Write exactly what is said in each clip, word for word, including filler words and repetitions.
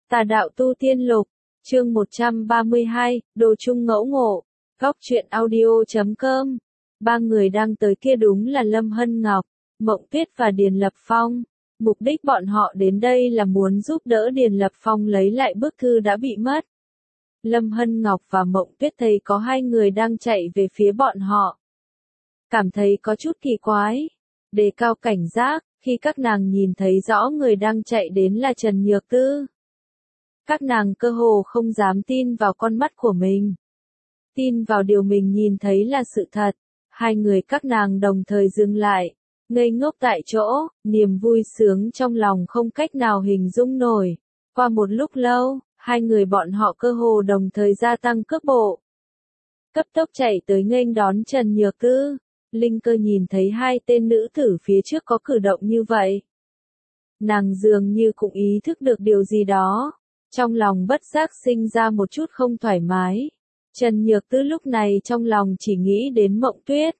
Tà đạo tu tiên lục, chương một trăm ba mươi hai, đồ chung ngẫu ngộ, góc truyện audio chấm com. Ba người đang tới kia đúng là Lâm Hân Ngọc, Mộng Tuyết và Điền Lập Phong. Mục đích bọn họ đến đây là muốn giúp đỡ Điền Lập Phong lấy lại bức thư đã bị mất. Lâm Hân Ngọc và Mộng Tuyết thấy có hai người đang chạy về phía bọn họ. Cảm thấy có chút kỳ quái. Đề cao cảnh giác, khi các nàng nhìn thấy rõ người đang chạy đến là Trần Nhược Tư. Các nàng cơ hồ không dám tin vào con mắt của mình. Tin vào điều mình nhìn thấy là sự thật. Hai người các nàng đồng thời dừng lại, ngây ngốc tại chỗ, niềm vui sướng trong lòng không cách nào hình dung nổi. Qua một lúc lâu, hai người bọn họ cơ hồ đồng thời gia tăng cước bộ. Cấp tốc chạy tới nghênh đón Trần Nhược Tư. Linh Cơ nhìn thấy hai tên nữ tử phía trước có cử động như vậy. Nàng dường như cũng ý thức được điều gì đó. Trong lòng bất giác sinh ra một chút không thoải mái. Trần Nhược Tư lúc này trong lòng chỉ nghĩ đến Mộng Tuyết.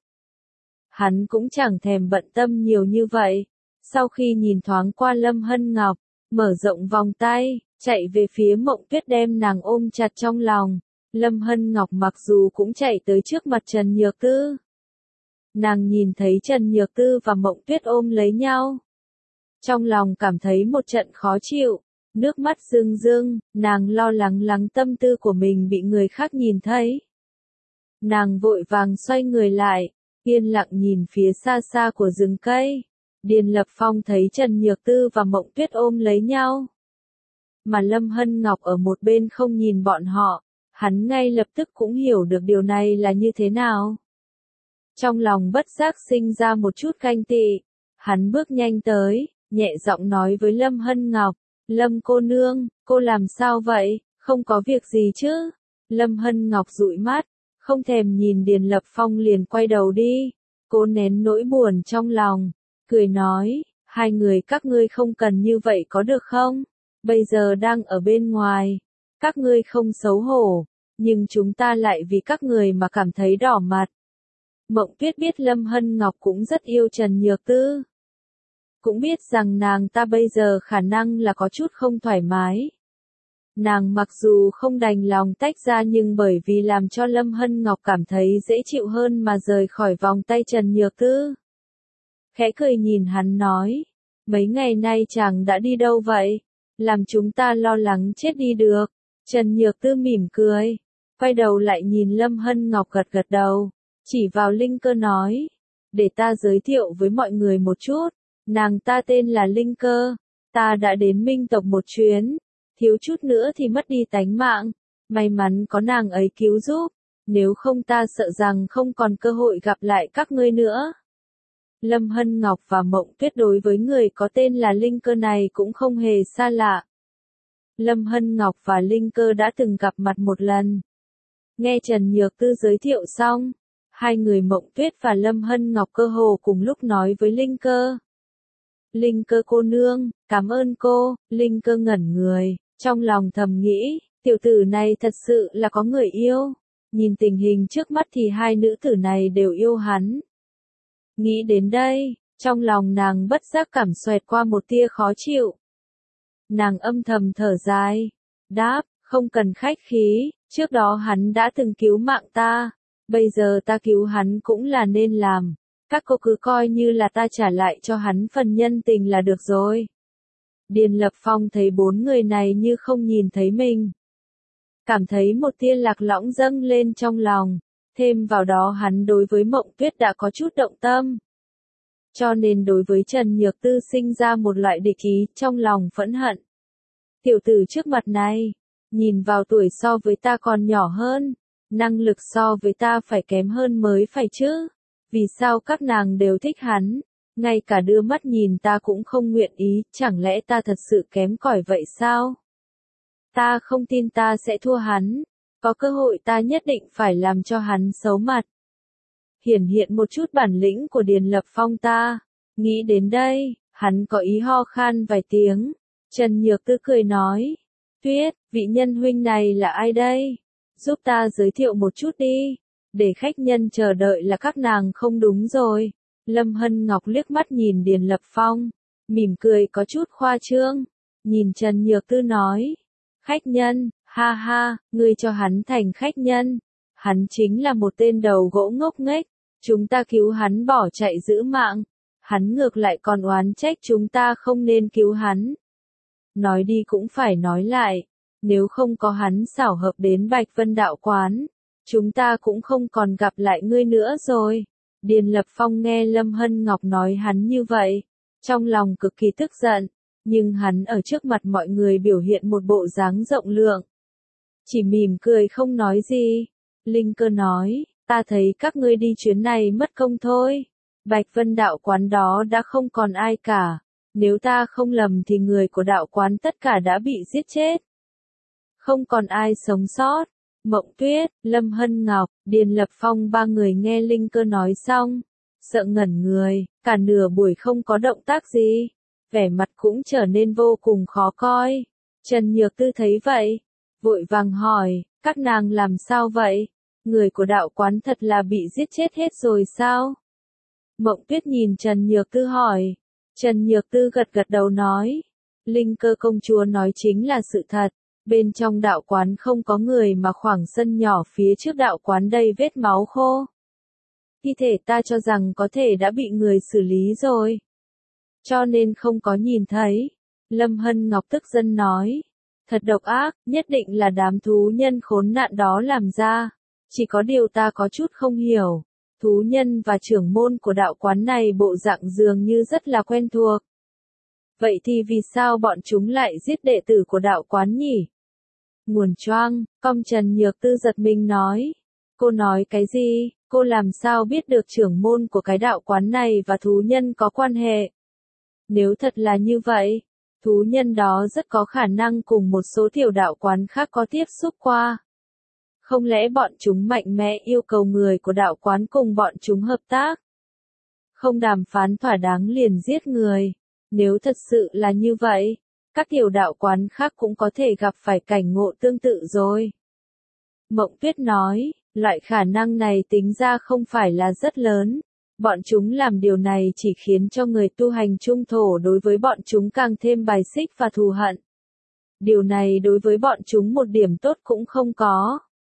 Hắn cũng chẳng thèm bận tâm nhiều như vậy. Sau khi nhìn thoáng qua Lâm Hân Ngọc, mở rộng vòng tay, chạy về phía Mộng Tuyết đem nàng ôm chặt trong lòng. Lâm Hân Ngọc mặc dù cũng chạy tới trước mặt Trần Nhược Tư. Nàng nhìn thấy Trần Nhược Tư và Mộng Tuyết ôm lấy nhau. Trong lòng cảm thấy một trận khó chịu. Nước mắt rưng rưng, nàng lo lắng lắng tâm tư của mình bị người khác nhìn thấy. Nàng vội vàng xoay người lại, yên lặng nhìn phía xa xa của rừng cây. Điền Lập Phong thấy Trần Nhược Tư và Mộng Tuyết ôm lấy nhau. Mà Lâm Hân Ngọc ở một bên không nhìn bọn họ, hắn ngay lập tức cũng hiểu được điều này là như thế nào. Trong lòng bất giác sinh ra một chút ganh tị, hắn bước nhanh tới, nhẹ giọng nói với Lâm Hân Ngọc. Lâm cô nương, cô làm sao vậy, không có việc gì chứ? Lâm Hân Ngọc dụi mắt, không thèm nhìn Điền Lập Phong liền quay đầu đi. Cô nén nỗi buồn trong lòng, cười nói, hai người các ngươi không cần như vậy có được không? Bây giờ đang ở bên ngoài, các ngươi không xấu hổ, nhưng chúng ta lại vì các người mà cảm thấy đỏ mặt. Mộng Tuyết biết Lâm Hân Ngọc cũng rất yêu Trần Nhược Tư. Cũng biết rằng nàng ta bây giờ khả năng là có chút không thoải mái. Nàng mặc dù không đành lòng tách ra nhưng bởi vì làm cho Lâm Hân Ngọc cảm thấy dễ chịu hơn mà rời khỏi vòng tay Trần Nhược Tư. Khẽ cười nhìn hắn nói, mấy ngày nay chàng đã đi đâu vậy? Làm chúng ta lo lắng chết đi được. Trần Nhược Tư mỉm cười, quay đầu lại nhìn Lâm Hân Ngọc gật gật đầu, chỉ vào Linh Cơ nói, để ta giới thiệu với mọi người một chút. Nàng ta tên là Linh Cơ, ta đã đến Minh tộc một chuyến, thiếu chút nữa thì mất đi tánh mạng, may mắn có nàng ấy cứu giúp, nếu không ta sợ rằng không còn cơ hội gặp lại các ngươi nữa. Lâm Hân Ngọc và Mộng Tuyết đối với người có tên là Linh Cơ này cũng không hề xa lạ. Lâm Hân Ngọc và Linh Cơ đã từng gặp mặt một lần. Nghe Trần Nhược Tư giới thiệu xong, hai người Mộng Tuyết và Lâm Hân Ngọc cơ hồ cùng lúc nói với Linh Cơ. Linh Cơ cô nương, cảm ơn cô. Linh Cơ ngẩn người, trong lòng thầm nghĩ, tiểu tử này thật sự là có người yêu. Nhìn tình hình trước mắt thì hai nữ tử này đều yêu hắn. Nghĩ đến đây, trong lòng nàng bất giác cảm xoẹt qua một tia khó chịu. Nàng âm thầm thở dài, đáp, không cần khách khí, trước đó hắn đã từng cứu mạng ta, bây giờ ta cứu hắn cũng là nên làm. Các cô cứ coi như là ta trả lại cho hắn phần nhân tình là được rồi. Điền Lập Phong thấy bốn người này như không nhìn thấy mình. Cảm thấy một tia lạc lõng dâng lên trong lòng, thêm vào đó hắn đối với Mộng Tuyết đã có chút động tâm. Cho nên đối với Trần Nhược Tư sinh ra một loại địch ý trong lòng phẫn hận. Tiểu tử trước mặt này, nhìn vào tuổi so với ta còn nhỏ hơn, năng lực so với ta phải kém hơn mới phải chứ. Vì sao các nàng đều thích hắn, ngay cả đưa mắt nhìn ta cũng không nguyện ý, chẳng lẽ ta thật sự kém cỏi vậy sao? Ta không tin ta sẽ thua hắn, có cơ hội ta nhất định phải làm cho hắn xấu mặt. Hiển hiện một chút bản lĩnh của Điền Lập Phong ta, nghĩ đến đây, hắn có ý ho khan vài tiếng, Trần Nhược Tư cười nói, Tuyết, vị nhân huynh này là ai đây? Giúp ta giới thiệu một chút đi. Để khách nhân chờ đợi là các nàng không đúng rồi. Lâm Hân Ngọc liếc mắt nhìn Điền Lập Phong, mỉm cười có chút khoa trương, nhìn Trần Nhược Tư nói, Khách nhân, ha ha, ngươi cho hắn thành khách nhân. Hắn chính là một tên đầu gỗ ngốc nghếch, chúng ta cứu hắn bỏ chạy giữ mạng. Hắn ngược lại còn oán trách chúng ta không nên cứu hắn. Nói đi cũng phải nói lại, nếu không có hắn xảo hợp đến Bạch Vân đạo quán, chúng ta cũng không còn gặp lại ngươi nữa rồi. Điền Lập Phong nghe Lâm Hân Ngọc nói hắn như vậy, trong lòng cực kỳ tức giận, nhưng hắn ở trước mặt mọi người biểu hiện một bộ dáng rộng lượng. Chỉ mỉm cười không nói gì. Linh Cơ nói, ta thấy các ngươi đi chuyến này mất công thôi. Bạch Vân đạo quán đó đã không còn ai cả. Nếu ta không lầm thì người của đạo quán tất cả đã bị giết chết. Không còn ai sống sót. Mộng Tuyết, Lâm Hân Ngọc, Điền Lập Phong ba người nghe Linh Cơ nói xong, sợ ngẩn người, cả nửa buổi không có động tác gì, vẻ mặt cũng trở nên vô cùng khó coi. Trần Nhược Tư thấy vậy, vội vàng hỏi, các nàng làm sao vậy? Người của đạo quán thật là bị giết chết hết rồi sao? Mộng Tuyết nhìn Trần Nhược Tư hỏi. Trần Nhược Tư gật gật đầu nói, Linh Cơ công chúa nói chính là sự thật. Bên trong đạo quán không có người mà khoảng sân nhỏ phía trước đạo quán đầy vết máu khô. Thi thể ta cho rằng có thể đã bị người xử lý rồi. Cho nên không có nhìn thấy. Lâm Hân Ngọc tức giận nói. Thật độc ác, nhất định là đám thú nhân khốn nạn đó làm ra. Chỉ có điều ta có chút không hiểu. Thú nhân và trưởng môn của đạo quán này bộ dạng dường như rất là quen thuộc. Vậy thì vì sao bọn chúng lại giết đệ tử của đạo quán nhỉ? Nguồn choang, Cong Trần Nhược Tư giật mình nói. Cô nói cái gì? Cô làm sao biết được trưởng môn của cái đạo quán này và thú nhân có quan hệ? Nếu thật là như vậy, thú nhân đó rất có khả năng cùng một số tiểu đạo quán khác có tiếp xúc qua. Không lẽ bọn chúng mạnh mẽ yêu cầu người của đạo quán cùng bọn chúng hợp tác? Không đàm phán thỏa đáng liền giết người. Nếu thật sự là như vậy, các tiểu đạo quán khác cũng có thể gặp phải cảnh ngộ tương tự rồi. Mộng Tuyết nói, loại khả năng này tính ra không phải là rất lớn. Bọn chúng làm điều này chỉ khiến cho người tu hành trung thổ đối với bọn chúng càng thêm bài xích và thù hận. Điều này đối với bọn chúng một điểm tốt cũng không có.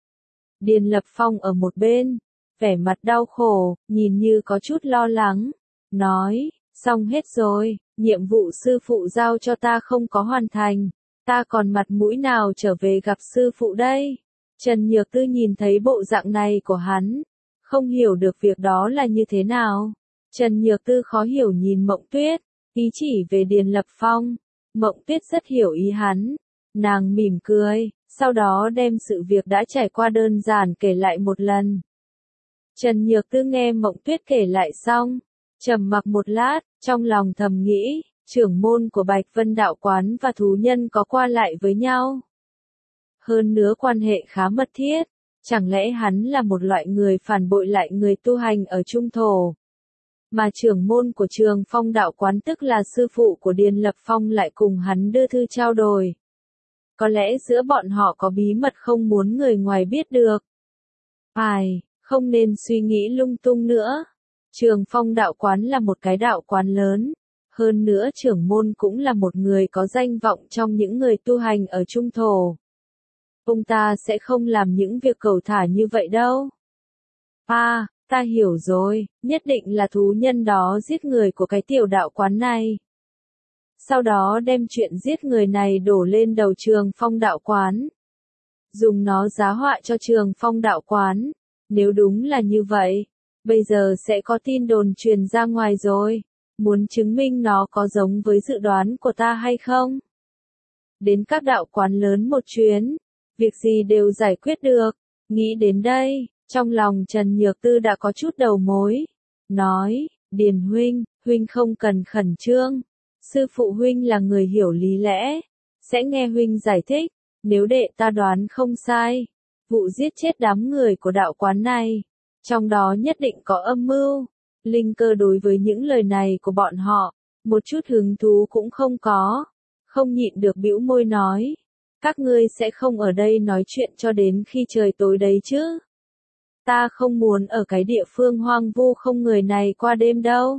Điền Lập Phong ở một bên, vẻ mặt đau khổ, nhìn như có chút lo lắng, nói, xong hết rồi, nhiệm vụ sư phụ giao cho ta không có hoàn thành, ta còn mặt mũi nào trở về gặp sư phụ đây? Trần Nhược Tư nhìn thấy bộ dạng này của hắn, không hiểu được việc đó là như thế nào. Trần Nhược Tư khó hiểu nhìn Mộng Tuyết, ý chỉ về Điền Lập Phong. Mộng Tuyết rất hiểu ý hắn, nàng mỉm cười, sau đó đem sự việc đã trải qua đơn giản kể lại một lần. Trần Nhược Tư nghe Mộng Tuyết kể lại xong, trầm mặc một lát, trong lòng thầm nghĩ, trưởng môn của Bạch Vân đạo quán và thú nhân có qua lại với nhau. Hơn nữa quan hệ khá mật thiết, chẳng lẽ hắn là một loại người phản bội lại người tu hành ở trung thổ? Mà trưởng môn của Trường Phong đạo quán tức là sư phụ của Điền Lập Phong lại cùng hắn đưa thư trao đổi. Có lẽ giữa bọn họ có bí mật không muốn người ngoài biết được. Ai, không nên suy nghĩ lung tung nữa. Trường Phong đạo quán là một cái đạo quán lớn. Hơn nữa trưởng môn cũng là một người có danh vọng trong những người tu hành ở trung thổ. Ông ta sẽ không làm những việc cầu thả như vậy đâu. À, ta hiểu rồi, nhất định là thú nhân đó giết người của cái tiểu đạo quán này. Sau đó đem chuyện giết người này đổ lên đầu Trường Phong đạo quán. Dùng nó giá họa cho Trường Phong đạo quán. Nếu đúng là như vậy, bây giờ sẽ có tin đồn truyền ra ngoài rồi. Muốn chứng minh nó có giống với dự đoán của ta hay không? Đến các đạo quán lớn một chuyến, việc gì đều giải quyết được. Nghĩ đến đây, trong lòng Trần Nhược Tư đã có chút đầu mối. Nói, Điền huynh, huynh không cần khẩn trương. Sư phụ huynh là người hiểu lý lẽ, sẽ nghe huynh giải thích. Nếu đệ ta đoán không sai, vụ giết chết đám người của đạo quán này, trong đó nhất định có âm mưu. Linh Cơ đối với những lời này của bọn họ, một chút hứng thú cũng không có, không nhịn được bĩu môi nói, các ngươi sẽ không ở đây nói chuyện cho đến khi trời tối đấy chứ? Ta không muốn ở cái địa phương hoang vu không người này qua đêm đâu.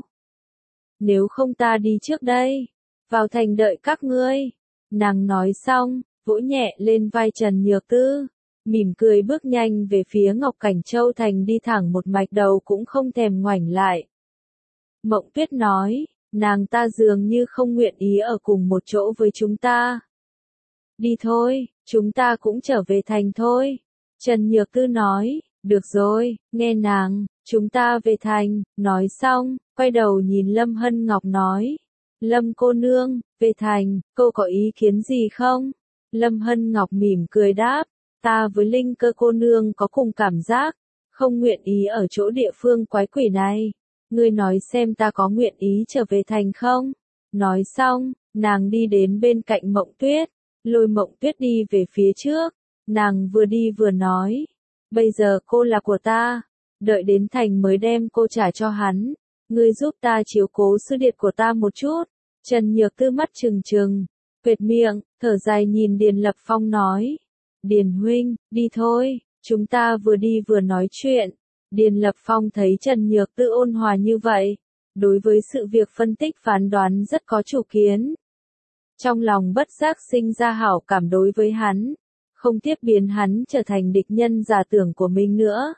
Nếu không ta đi trước đây, vào thành đợi các ngươi. Nàng nói xong, vỗ nhẹ lên vai Trần Nhược Tư, mỉm cười bước nhanh về phía Ngọc Cảnh Châu Thành đi thẳng một mạch đầu cũng không thèm ngoảnh lại. Mộng Tuyết nói, nàng ta dường như không nguyện ý ở cùng một chỗ với chúng ta. Đi thôi, chúng ta cũng trở về thành thôi. Trần Nhược Tư nói, được rồi, nghe nàng, chúng ta về thành. Nói xong, quay đầu nhìn Lâm Hân Ngọc nói, Lâm cô nương, về thành, cô có ý kiến gì không? Lâm Hân Ngọc mỉm cười đáp, ta với Linh Cơ cô nương có cùng cảm giác, không nguyện ý ở chỗ địa phương quái quỷ này. Ngươi nói xem ta có nguyện ý trở về thành không? Nói xong, nàng đi đến bên cạnh Mộng Tuyết, lôi Mộng Tuyết đi về phía trước. Nàng vừa đi vừa nói, bây giờ cô là của ta, đợi đến thành mới đem cô trả cho hắn. Ngươi giúp ta chiếu cố sư điệt của ta một chút. Trần Nhược Tư mắt trừng trừng, quệt miệng, thở dài nhìn Điền Lập Phong nói, Điền huynh, đi thôi, chúng ta vừa đi vừa nói chuyện. Điền Lập Phong thấy Trần Nhược Tư ôn hòa như vậy, đối với sự việc phân tích phán đoán rất có chủ kiến. Trong lòng bất giác sinh ra hảo cảm đối với hắn, không tiếp biến hắn trở thành địch nhân giả tưởng của mình nữa.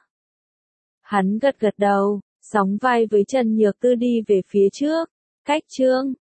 Hắn gật gật đầu, sóng vai với Trần Nhược Tư đi về phía trước, cách chương